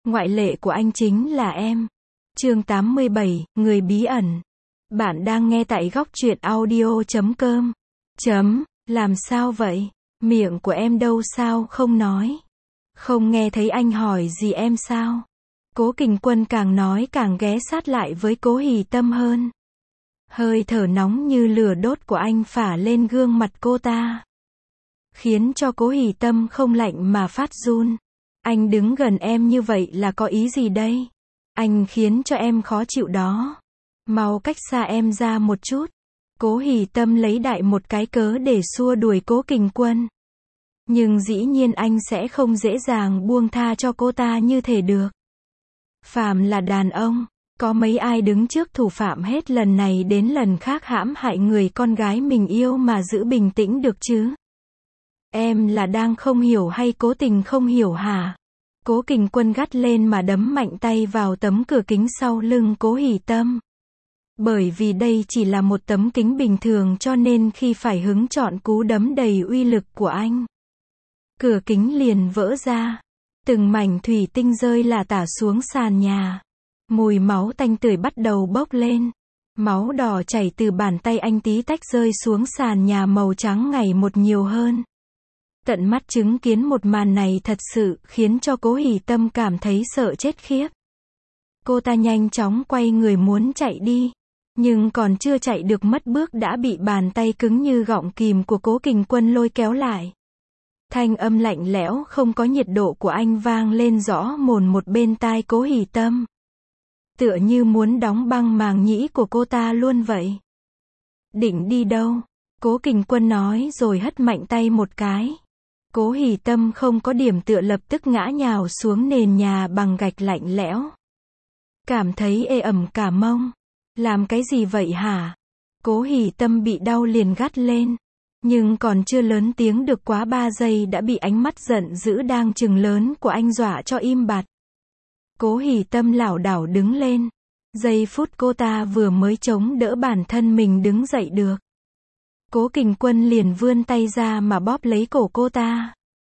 Ngoại lệ của anh chính là em. Chương 87, Người bí ẩn. Bạn đang nghe tại góc truyện audio.com. Làm sao vậy? Miệng của em đâu sao không nói? Không nghe thấy anh hỏi gì em sao? Cố Kình Quân càng nói càng ghé sát lại với Cố Hỷ Tâm hơn. Hơi thở nóng như lửa đốt của anh phả lên gương mặt cô ta, khiến cho Cố Hỷ Tâm không lạnh mà phát run. Anh đứng gần em như vậy là có ý gì đây? Anh khiến cho em khó chịu đó. Mau cách xa em ra một chút. Cố Hỷ Tâm lấy đại một cái cớ để xua đuổi Cố Kình Quân. Nhưng dĩ nhiên anh sẽ không dễ dàng buông tha cho cô ta như thể được. Phàm là đàn ông, có mấy ai đứng trước thủ phạm hết lần này đến lần khác hãm hại người con gái mình yêu mà giữ bình tĩnh được chứ? Em là đang không hiểu hay cố tình không hiểu hả? Cố Kình Quân gắt lên mà đấm mạnh tay vào tấm cửa kính sau lưng Cố Hỷ Tâm. Bởi vì đây chỉ là một tấm kính bình thường cho nên khi phải hứng chọn cú đấm đầy uy lực của anh, cửa kính liền vỡ ra. Từng mảnh thủy tinh rơi lả tả xuống sàn nhà. Mùi máu tanh tưởi bắt đầu bốc lên. Máu đỏ chảy từ bàn tay anh tí tách rơi xuống sàn nhà màu trắng ngày một nhiều hơn. Tận mắt chứng kiến một màn này thật sự khiến cho Cố Hỷ Tâm cảm thấy sợ chết khiếp. Cô ta nhanh chóng quay người muốn chạy đi. Nhưng còn chưa chạy được mất bước đã bị bàn tay cứng như gọng kìm của Cố Kình Quân lôi kéo lại. Thanh âm lạnh lẽo không có nhiệt độ của anh vang lên rõ mồn một bên tai Cố Hỷ Tâm. Tựa như muốn đóng băng màng nhĩ của cô ta luôn vậy. Định đi đâu? Cố Kình Quân nói rồi hất mạnh tay một cái. Cố Hỷ Tâm không có điểm tựa lập tức ngã nhào xuống nền nhà bằng gạch lạnh lẽo. Cảm thấy ê ẩm cả mông. Làm cái gì vậy hả? Cố Hỷ Tâm bị đau liền gắt lên. Nhưng còn chưa lớn tiếng được quá 3 giây đã bị ánh mắt giận dữ đang trừng lớn của anh dọa cho im bặt. Cố Hỷ Tâm lảo đảo đứng lên. Giây phút cô ta vừa mới chống đỡ bản thân mình đứng dậy được, Cố Kình Quân liền vươn tay ra mà bóp lấy cổ cô ta.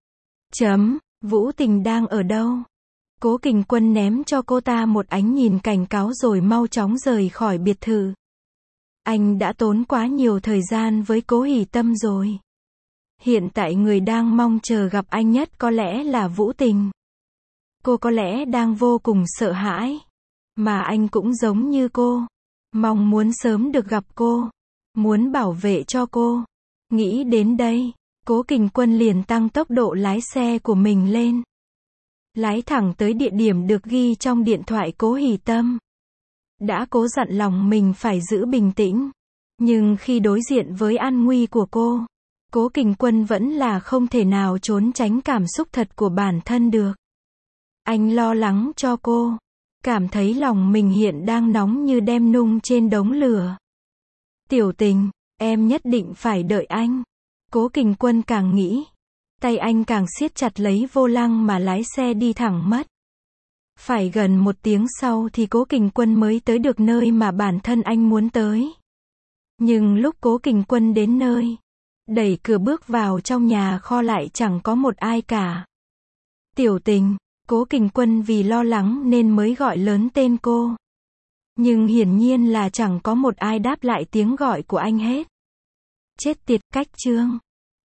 Vũ Tình đang ở đâu? Cố Kình Quân ném cho cô ta một ánh nhìn cảnh cáo rồi mau chóng rời khỏi biệt thự. Anh đã tốn quá nhiều thời gian với Cố Hỷ Tâm rồi. Hiện tại người đang mong chờ gặp anh nhất có lẽ là Vũ Tình. Cô có lẽ đang vô cùng sợ hãi. Mà anh cũng giống như cô. Mong muốn sớm được gặp cô. Muốn bảo vệ cho cô. Nghĩ đến đây, Cố Kình Quân liền tăng tốc độ lái xe của mình lên. Lái thẳng tới địa điểm được ghi trong điện thoại Cố Hỷ Tâm. Đã cố dặn lòng mình phải giữ bình tĩnh. Nhưng khi đối diện với an nguy của cô, Cố Kình Quân vẫn là không thể nào trốn tránh cảm xúc thật của bản thân được. Anh lo lắng cho cô. Cảm thấy lòng mình hiện đang nóng như đem nung trên đống lửa. Tiểu Tình, em nhất định phải đợi anh. Cố Kình Quân càng nghĩ, tay anh càng siết chặt lấy vô lăng mà lái xe đi thẳng mất. Phải gần 1 tiếng sau thì Cố Kình Quân mới tới được nơi mà bản thân anh muốn tới. Nhưng lúc Cố Kình Quân đến nơi, đẩy cửa bước vào trong nhà kho lại chẳng có một ai cả. Tiểu Tình, Cố Kình Quân vì lo lắng nên mới gọi lớn tên cô. Nhưng hiển nhiên là chẳng có một ai đáp lại tiếng gọi của anh hết. Chết tiệt, cách chương.